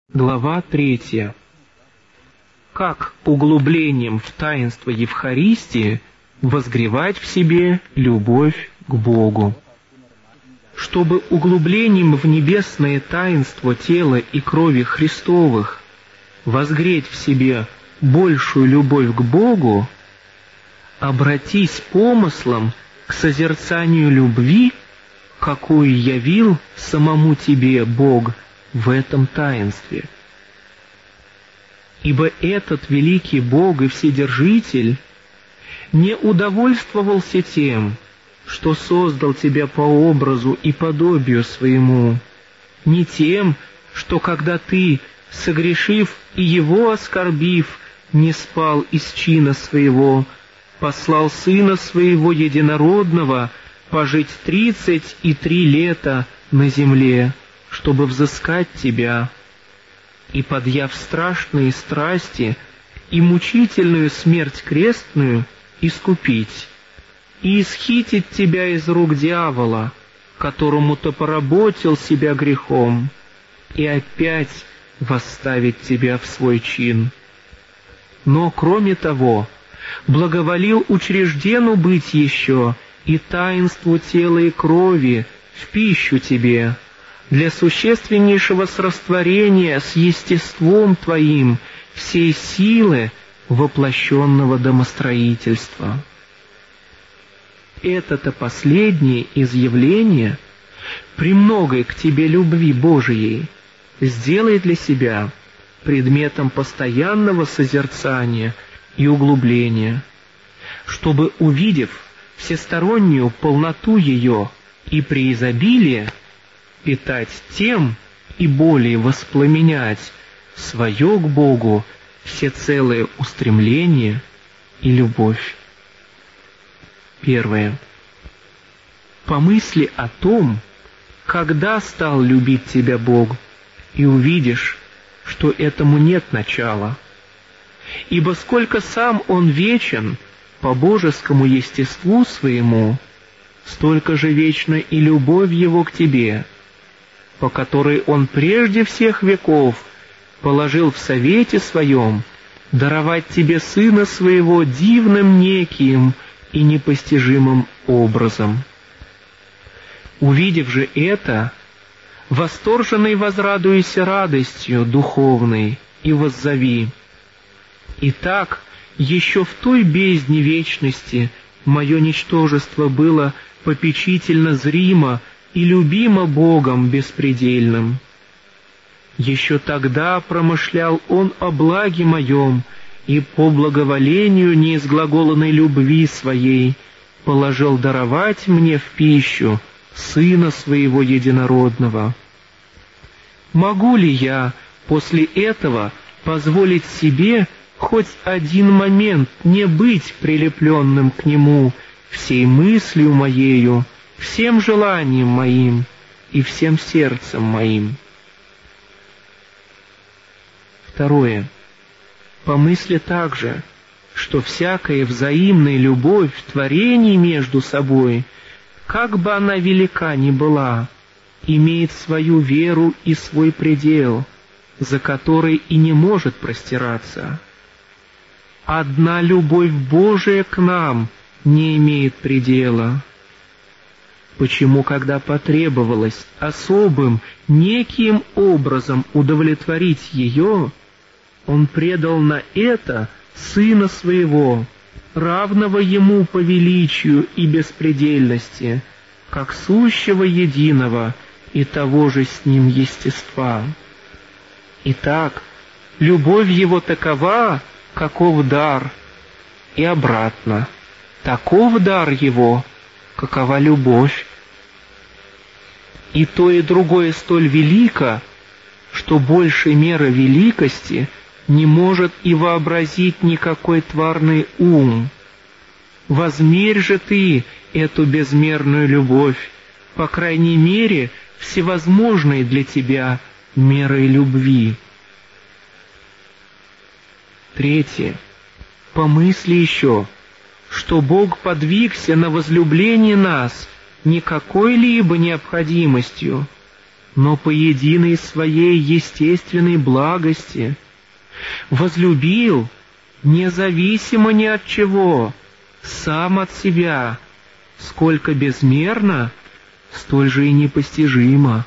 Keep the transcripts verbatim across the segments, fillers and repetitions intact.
Глава третья. Как углублением в таинство Евхаристии возгревать в себе любовь к Богу. Чтобы углублением в небесное таинство тела и крови Христовых возгреть в себе большую любовь к Богу, обратись помыслом к созерцанию любви, какую явил самому тебе Бог в этом таинстве. Ибо этот великий Бог и Вседержитель не удовольствовался тем, что создал тебя по образу и подобию своему, не тем, что когда ты, согрешив и его оскорбив, не спал из чина своего, послал Сына Своего Единородного пожить тридцать и три лета на земле, чтобы взыскать тебя, и, подъяв страшные страсти и мучительную смерть крестную, искупить, и исхитить тебя из рук дьявола, которому ты поработил себя грехом, и опять восставить тебя в свой чин. Но, кроме того, благоволил учреждену быть еще и таинству тела и крови в пищу тебе, для существеннейшего срастворения с естеством твоим всей силы воплощенного домостроительства. Это-то последнее изъявление, премногой к тебе любви Божией, сделай для себя предметом постоянного созерцания и углубления, чтобы, увидев всестороннюю полноту ее и преизобилие, питать тем и более воспламенять свое к Богу всецелое устремление и любовь. Первое. Помысли о том, когда стал любить тебя Бог, и увидишь, что этому нет начала. Ибо сколько сам Он вечен по божескому естеству своему, столько же вечна и любовь Его к тебе, по которой Он прежде всех веков положил в совете Своем даровать тебе Сына Своего дивным неким и непостижимым образом. Увидев же это, восторженный возрадуйся радостью духовной и воззови: «Итак, еще в той бездне вечности мое ничтожество было попечительно зримо и любимо Богом беспредельным. Еще тогда промышлял Он о благе моем, и по благоволению неизглаголанной любви Своей положил даровать мне в пищу Сына Своего Единородного. Могу ли я после этого позволить себе хоть один момент не быть прилепленным к Нему всей мыслью моею, всем желанием моим и всем сердцем моим?» Второе. Помысли также, что всякая взаимная любовь в творении между собой, как бы она велика ни была, имеет свою веру и свой предел, за который и не может простираться. Одна любовь Божия к нам не имеет предела. Почему, когда потребовалось особым, неким образом удовлетворить ее, Он предал на это Сына Своего, равного Ему по величию и беспредельности, как сущего единого и того же с Ним естества? Итак, любовь Его такова, каков дар, и обратно, таков дар Его, какова любовь. И то, и другое столь велико, что большей меры великости не может и вообразить никакой тварный ум. Возмерь же ты эту безмерную любовь, по крайней мере, всевозможной для тебя мерой любви. Третье. Помысли еще, что Бог подвигся на возлюбление нас не какой-либо необходимостью, но по единой своей естественной благости. Возлюбил независимо ни от чего, сам от себя, сколько безмерно, столь же и непостижимо.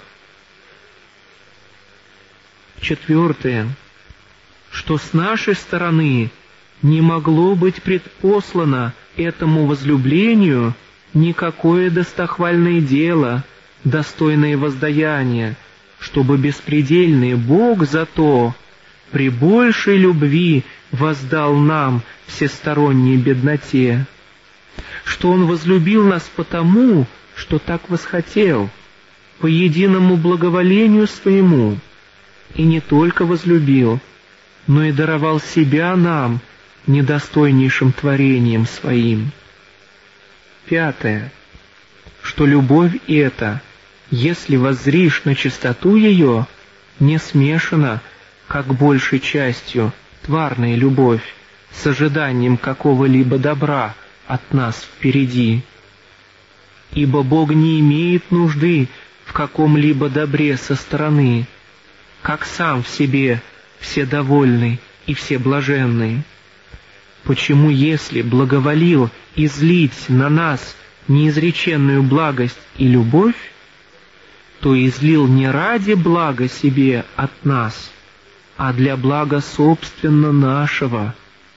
Четвертое. Что с нашей стороны не могло быть предпослано этому возлюблению никакое достохвальное дело, достойное воздаяния, чтобы беспредельный Бог за то при большей любви воздал нам всесторонней бедноте, что Он возлюбил нас потому, что так восхотел, по единому благоволению Своему, и не только возлюбил, но и даровал Себя нам, недостойнейшим творением Своим. Пятое. Что любовь эта, если воззришь на чистоту ее, не смешана, как большей частью, тварная любовь с ожиданием какого-либо добра от нас впереди. Ибо Бог не имеет нужды в каком-либо добре со стороны, как сам в себе вседовольный и всеблаженный. Почему, если благоволил излить на нас неизреченную благость и любовь, то излил не ради блага себе от нас, а для блага собственно нашего.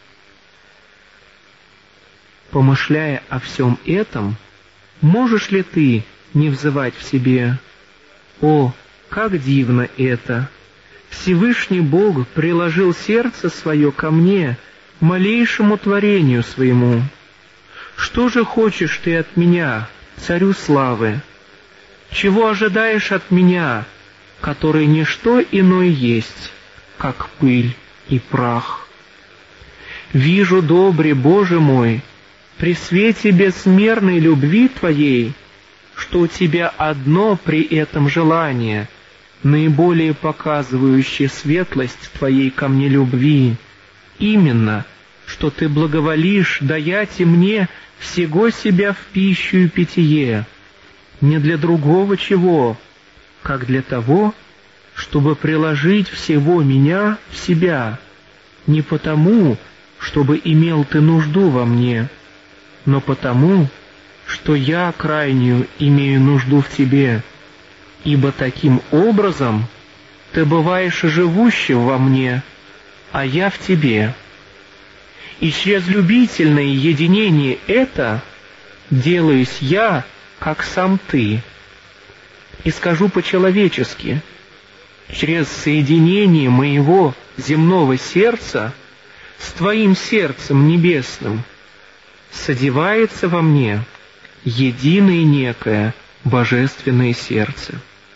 Помышляя о всем этом, можешь ли ты не взывать в себе: «О, как дивно это! Всевышний Бог приложил сердце свое ко мне, малейшему творению своему. Что же хочешь ты от меня, царю славы? Чего ожидаешь от меня, который не что иное есть, как пыль и прах? Вижу, добрый Боже мой, при свете безмерной любви Твоей, что у Тебя одно при этом желание, наиболее показывающее светлость Твоей ко мне любви, именно, что Ты благоволишь даять и мне всего себя в пищу и питье, не для другого чего, как для того, чтобы приложить всего меня в себя, не потому, чтобы имел Ты нужду во мне, но потому, что я крайнюю имею нужду в Тебе, ибо таким образом Ты бываешь живущим во мне, а я в Тебе. И через любительное единение это делаюсь я, как сам Ты. И скажу по-человечески: через соединение моего земного сердца с Твоим сердцем небесным содевается во мне единое некое божественное сердце.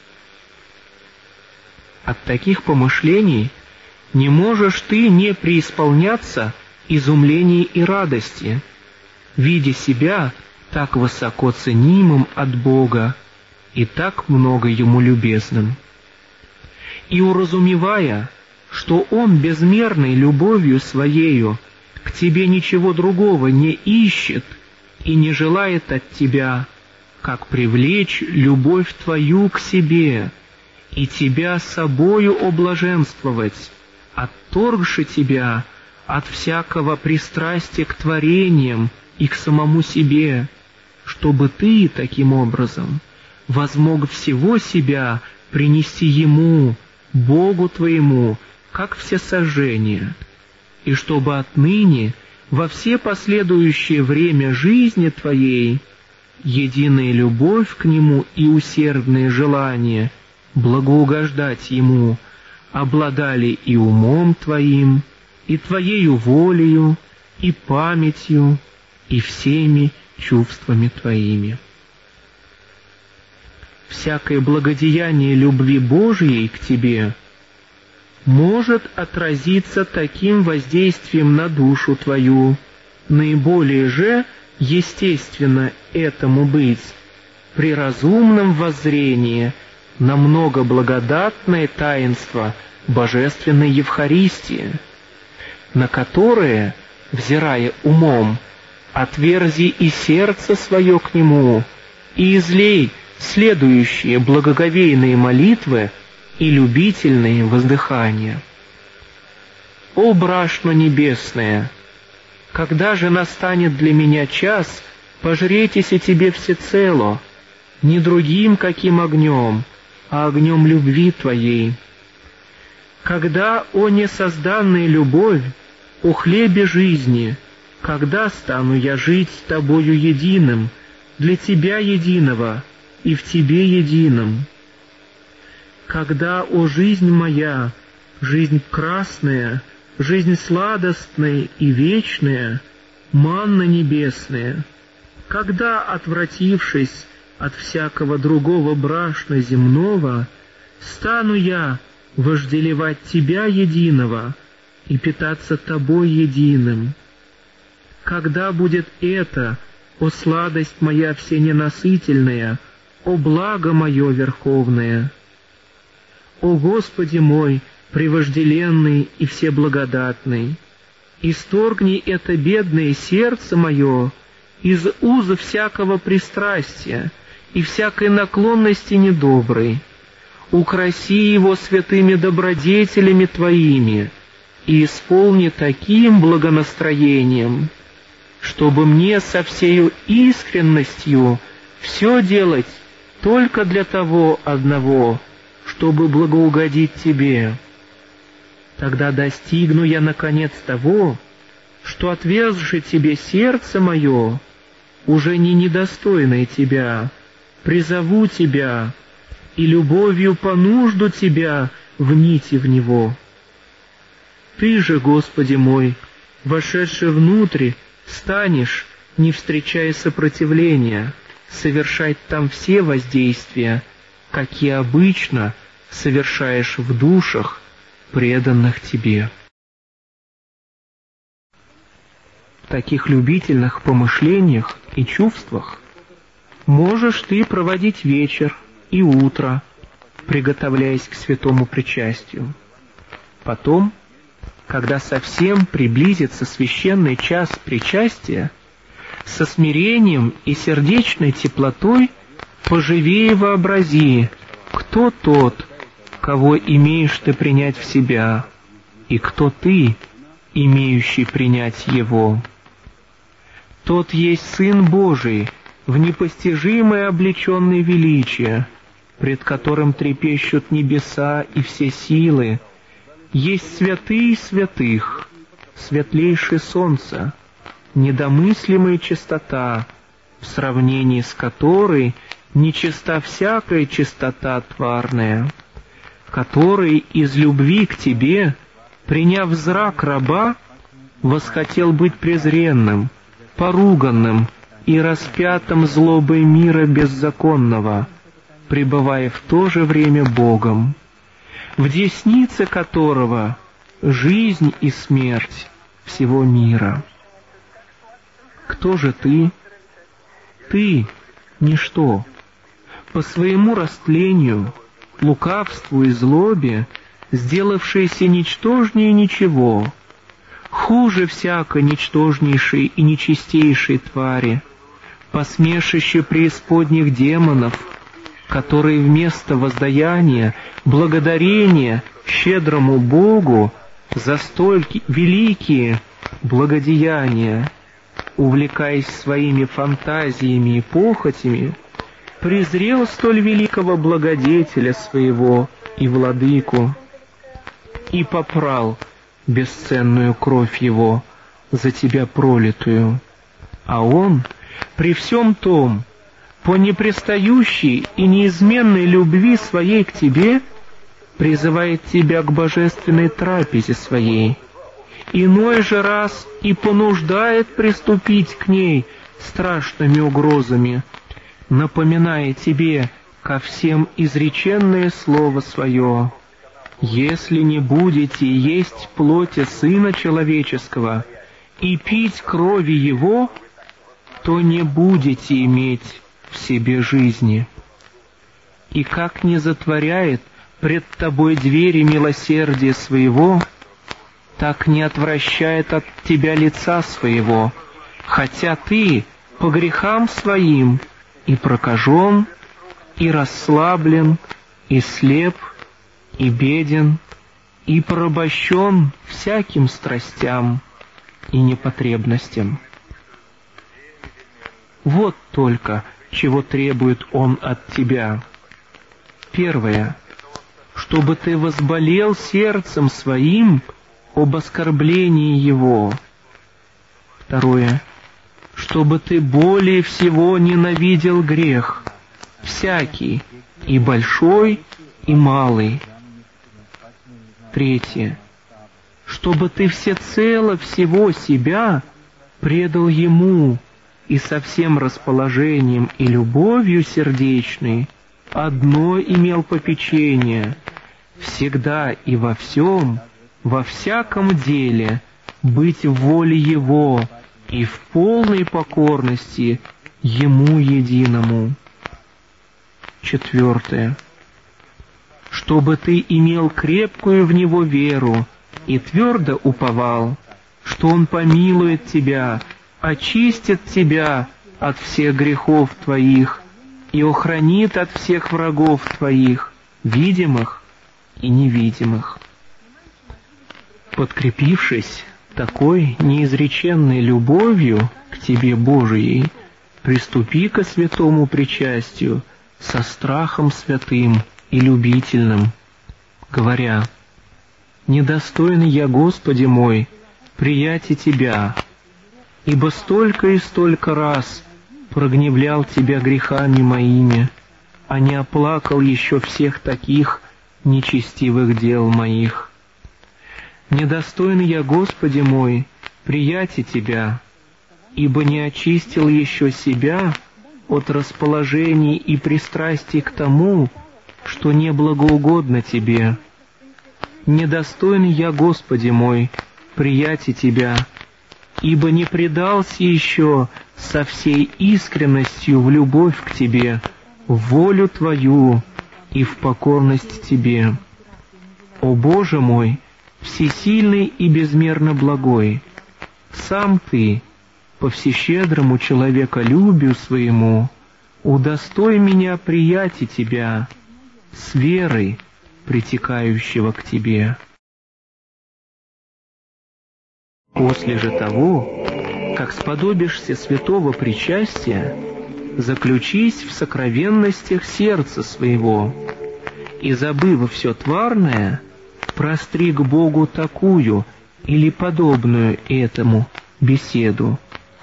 От таких помышлений не можешь ты не преисполняться изумления и радости, видя себя так высоко ценимым от Бога и так много Ему любезным. И уразумевая, что Он безмерной любовью Своею к тебе ничего другого не ищет и не желает от тебя, как привлечь любовь твою к себе и тебя собою облаженствовать, отторгши тебя от всякого пристрастия к творениям и к самому себе, чтобы ты таким образом возмог всего себя принести Ему, Богу твоему, как всесожжение, и чтобы отныне во все последующее время жизни твоей единая любовь к Нему и усердное желание благоугождать Ему обладали и умом твоим, и твоею волею, и памятью, и всеми чувствами твоими. Всякое благодеяние любви Божией к тебе может отразиться таким воздействием на душу твою, наиболее же естественно этому быть при разумном воззрении на много благодатное таинство Божественной Евхаристии, на которое, взирая умом, отверзи и сердце свое к Нему, и излей следующие благоговейные молитвы и любительные воздыхания. «О брашно небесное! Когда же настанет для меня час, пожретесь и тебе всецело, не другим каким огнем, а огнем любви Твоей. Когда, о несозданная любовь, о хлебе жизни, когда стану я жить с Тобою единым, для Тебя единого и в Тебе единым? Когда, о жизнь моя, жизнь красная, жизнь сладостная и вечная, манна небесная, когда, отвратившись от всякого другого брашна земного, стану я вожделевать Тебя единого и питаться Тобой единым? Когда будет это, о сладость моя всененасытельная, о благо мое верховное? О Господи мой, превожделенный и всеблагодатный, исторгни это бедное сердце мое из уза всякого пристрастия и всякой наклонности недоброй, украси его святыми добродетелями Твоими и исполни таким благонастроением, чтобы мне со всею искренностью все делать только для того одного, чтобы благоугодить Тебе. Тогда достигну я, наконец, того, что, отверзши Тебе сердце мое, уже не недостойное Тебя, призову Тебя и любовью понужду Тебя в нити в него. Ты же, Господи мой, вошедший внутрь, станешь, не встречая сопротивления, совершать там все воздействия, какие обычно совершаешь в душах, преданных Тебе. В таких любительных помышлениях и чувствах можешь ты проводить вечер и утро, приготовляясь к святому причастию. Потом, когда совсем приблизится священный час причастия, со смирением и сердечной теплотой поживее вообрази, кто тот, кого имеешь ты принять в себя, и кто ты, имеющий принять его. Тот есть Сын Божий, в непостижимое облеченное величие, пред которым трепещут небеса и все силы, есть святый святых, светлейшее солнце, недомыслимая чистота, в сравнении с которой нечиста всякая чистота тварная, который из любви к Тебе, приняв зрак раба, восхотел быть презренным, поруганным и распятым злобой мира беззаконного, пребывая в то же время Богом, в деснице которого жизнь и смерть всего мира. Кто же ты? Ты — ничто. По своему растлению, лукавству и злобе, сделавшееся ничтожнее ничего, хуже всякой ничтожнейшей и нечистейшей твари, посмешище преисподних демонов, которые вместо воздаяния, благодарения щедрому Богу за столь великие благодеяния, увлекаясь своими фантазиями и похотями, презрел столь великого благодетеля своего и владыку, и попрал бесценную кровь его за тебя пролитую. А он при всем том, по непрестающей и неизменной любви своей к тебе, призывает тебя к божественной трапезе своей, иной же раз и понуждает приступить к ней страшными угрозами, напоминая тебе ко всем изреченное слово свое: «Если не будете есть плоти Сына Человеческого и пить крови Его, то не будете иметь в себе жизни». И как не затворяет пред тобой двери милосердия своего, так не отвращает от тебя лица своего, хотя ты по грехам своим и прокажен, и расслаблен, и слеп, и беден, и порабощен всяким страстям и непотребностям. Вот только, чего требует Он от тебя. Первое, чтобы ты возболел сердцем своим об оскорблении Его. Второе, чтобы ты более всего ненавидел грех, всякий, и большой, и малый. Третье, чтобы ты всецело всего себя предал Ему и со всем расположением и любовью сердечной одно имел попечение, всегда и во всем, во всяком деле быть в воле Его и в полной покорности Ему единому. Четвертое. Чтобы ты имел крепкую в Него веру и твердо уповал, что Он помилует тебя, очистит тебя от всех грехов твоих и охранит от всех врагов твоих, видимых и невидимых. Подкрепившись такой неизреченной любовью к тебе Божией, приступи ко святому причастию со страхом святым и любительным, говоря: «Недостоин я, Господи мой, приятия Тебя, ибо столько и столько раз прогневлял Тебя грехами моими, а не оплакал еще всех таких нечестивых дел моих. Недостоин я, Господи мой, приятия Тебя, ибо не очистил еще себя от расположений и пристрастий к тому, что не благоугодно Тебе. Недостоин я, Господи мой, приятия Тебя, ибо не предался еще со всей искренностью в любовь к Тебе, в волю Твою и в покорность Тебе. О Боже мой, всесильный и безмерно благой, сам Ты, по всещедрому человеколюбию своему, удостой меня приятия Тебя, с верой, притекающего к Тебе». После же того, как сподобишься святого причастия, заключись в сокровенностях сердца своего, и, забыв все тварное, простри к Богу такую или подобную этому беседу: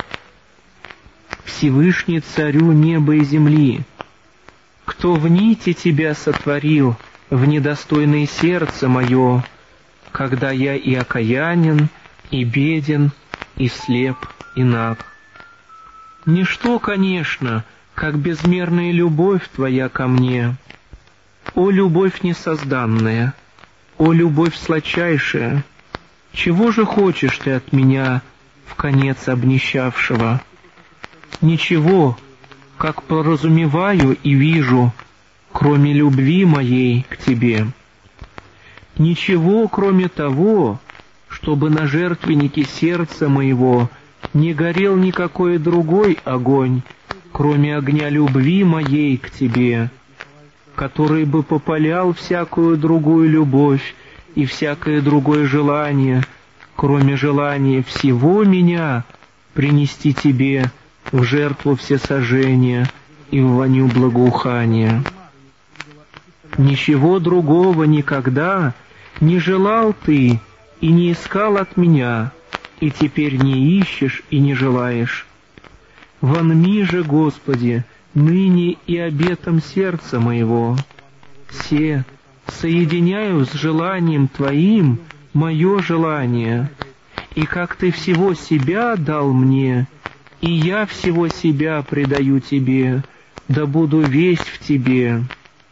«Всевышний Царю неба и земли, кто в нити Тебя сотворил в недостойное сердце мое, когда я и окаянен, и беден, и слеп, и наг. Ничто, конечно, как безмерная любовь Твоя ко мне. О, любовь несозданная! О, любовь сладчайшая! Чего же хочешь Ты от меня, вконец обнищавшего? Ничего, как поразумеваю и вижу, кроме любви моей к Тебе. Ничего, кроме того, чтобы на жертвеннике сердца моего не горел никакой другой огонь, кроме огня любви моей к Тебе, который бы попалял всякую другую любовь и всякое другое желание, кроме желания всего меня принести Тебе в жертву всесожжения и в воню благоухания. Ничего другого никогда не желал Ты и не искал от меня, и теперь не ищешь и не желаешь. Вонми же, Господи, ныне и обетом сердца моего. Се соединяю с желанием Твоим мое желание, и как Ты всего себя дал мне, и я всего себя предаю Тебе, да буду весь в Тебе.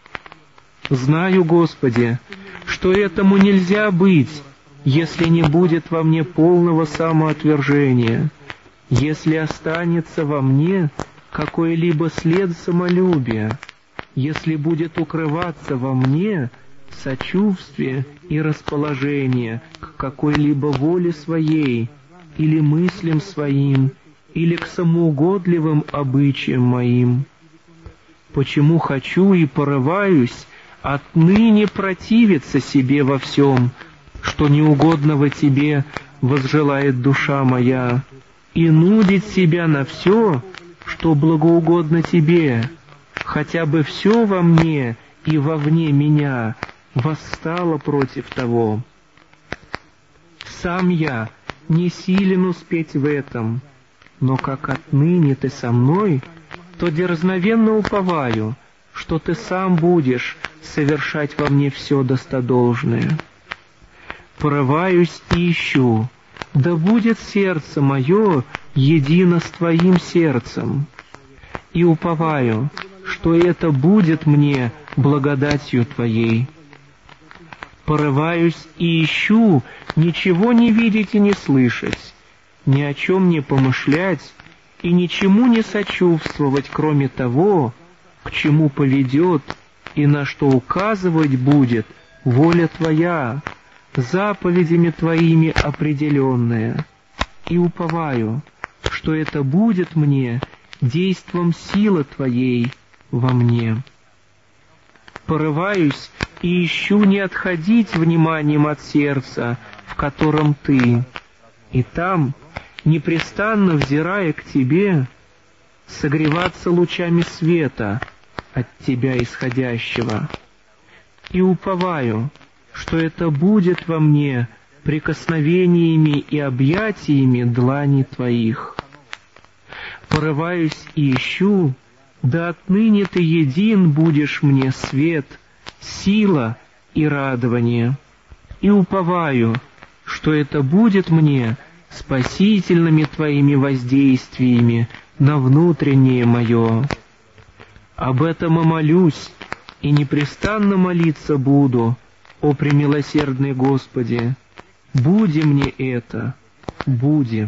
Знаю, Господи, что этому нельзя быть, если не будет во мне полного самоотвержения, если останется во мне какой-либо след самолюбия, если будет укрываться во мне сочувствие и расположение к какой-либо воле своей, или мыслям своим, или к самоугодливым обычаям моим. почему хочу и порываюсь отныне противиться себе во всем, что неугодного тебе возжелает душа моя, и нудить себя на все, что благоугодно тебе, хотя бы все во мне и вовне меня восстало против того. Сам я не силен успеть в этом, но как отныне ты со мной, то дерзновенно уповаю, что ты сам будешь совершать во мне все достодолжное. Порываюсь и ищу, да будет сердце мое едино с твоим сердцем, и уповаю, что это будет мне благодатью твоей. Порываюсь и ищу ничего не видеть и не слышать, ни о чем не помышлять и ничему не сочувствовать, кроме того, к чему поведет и на что указывать будет воля твоя, заповедями твоими определенная, и уповаю, что это будет мне действом силы твоей во мне. Порываюсь и ищу не отходить вниманием от сердца, в котором ты, и там, непрестанно взирая к тебе, согреваться лучами света от тебя исходящего, и уповаю, что это будет во мне прикосновениями и объятиями длани твоих. Порываюсь и ищу, да отныне ты един будешь мне свет, сила и радование, и уповаю, что это будет мне спасительными твоими воздействиями на внутреннее мое. Об этом и молюсь, и непрестанно молиться буду, о премилосердный Господи, буди мне это, буди.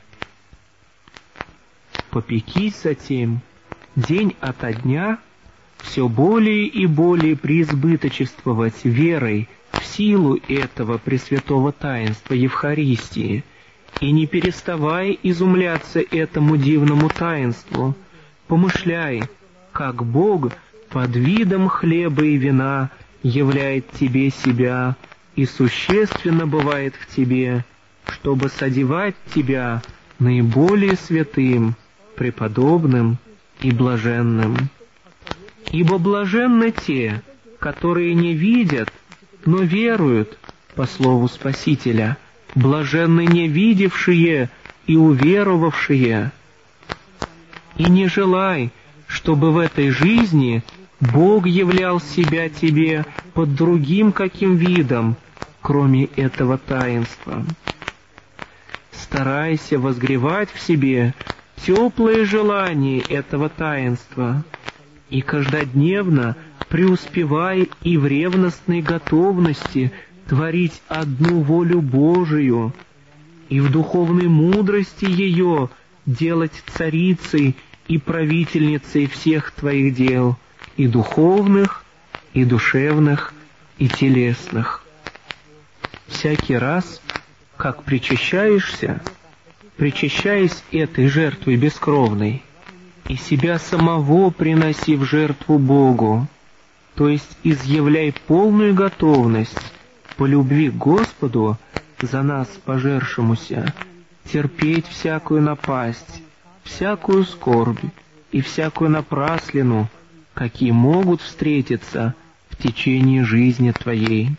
Попекись затем, день ото дня, все более и более преизбыточествовать верой в силу этого пресвятого таинства Евхаристии, и не переставай изумляться этому дивному таинству, помышляй, как Бог под видом хлеба и вина являет тебе себя и существенно бывает в тебе, чтобы содевать тебя наиболее святым, преподобным и блаженным. Ибо блаженны те, которые не видят, но веруют, по слову Спасителя, блаженны не видевшие и уверовавшие. И не желай, чтобы в этой жизни Бог являл себя тебе под другим каким видом, кроме этого таинства. Старайся возгревать в себе теплые желания этого таинства, и каждодневно преуспевай и в ревностной готовности творить одну волю Божию, и в духовной мудрости ее делать царицей и правительницей всех твоих дел, и духовных, и душевных, и телесных. Всякий раз, как причащаешься, причащаясь этой жертвой бескровной, и себя самого приноси в жертву Богу, то есть изъявляй полную готовность по любви к Господу за нас пожершемуся, терпеть всякую напасть, всякую скорбь и всякую напраслину, какие могут встретиться в течение жизни твоей.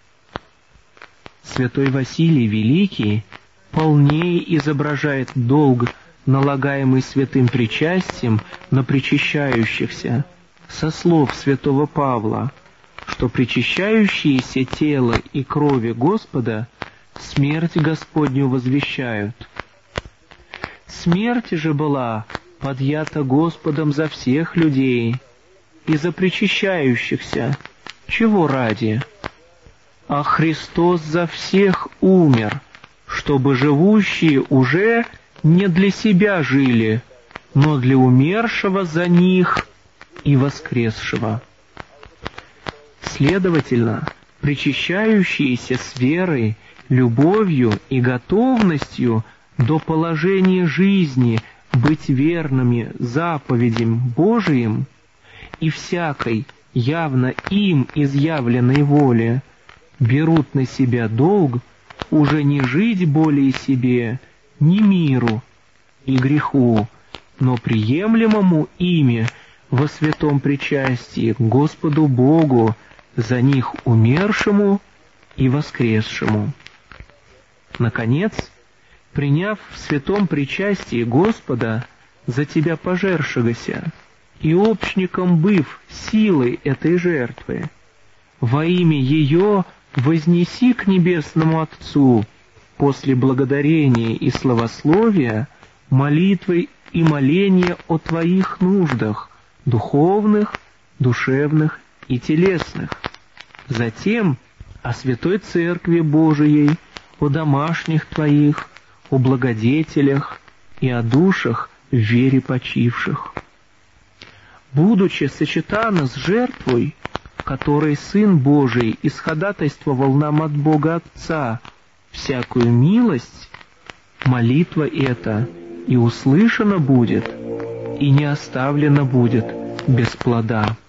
Святой Василий Великий полнее изображает долг, налагаемый святым причастием на причащающихся, со слов святого Павла, что причащающиеся тела и крови Господа смерть Господню возвещают. Смерть же была подъята Господом за всех людей и за причащающихся, чего ради? А Христос за всех умер, чтобы живущие уже не для себя жили, но для умершего за них и воскресшего. Следовательно, причащающиеся с верой, любовью и готовностью до положения жизни быть верными заповедям Божиим и всякой явно им изъявленной воле берут на себя долг уже не жить более себе, ни миру и греху, но приемлемому ими во святом причастии к Господу Богу, за них умершему и воскресшему. Наконец, приняв в святом причастии Господа, за тебя пожершегося, и общником быв силой этой жертвы, во имя ее вознеси к небесному Отцу после благодарения и славословия молитвы и моления о твоих нуждах, духовных, душевных и телесных. Затем о святой Церкви Божией, о домашних твоих, о благодетелях и о душах в вере почивших. Будучи сочетана с жертвой, которой Сын Божий исходатайствовал нам от Бога Отца всякую милость, молитва эта и услышана будет, и не оставлена будет без плода.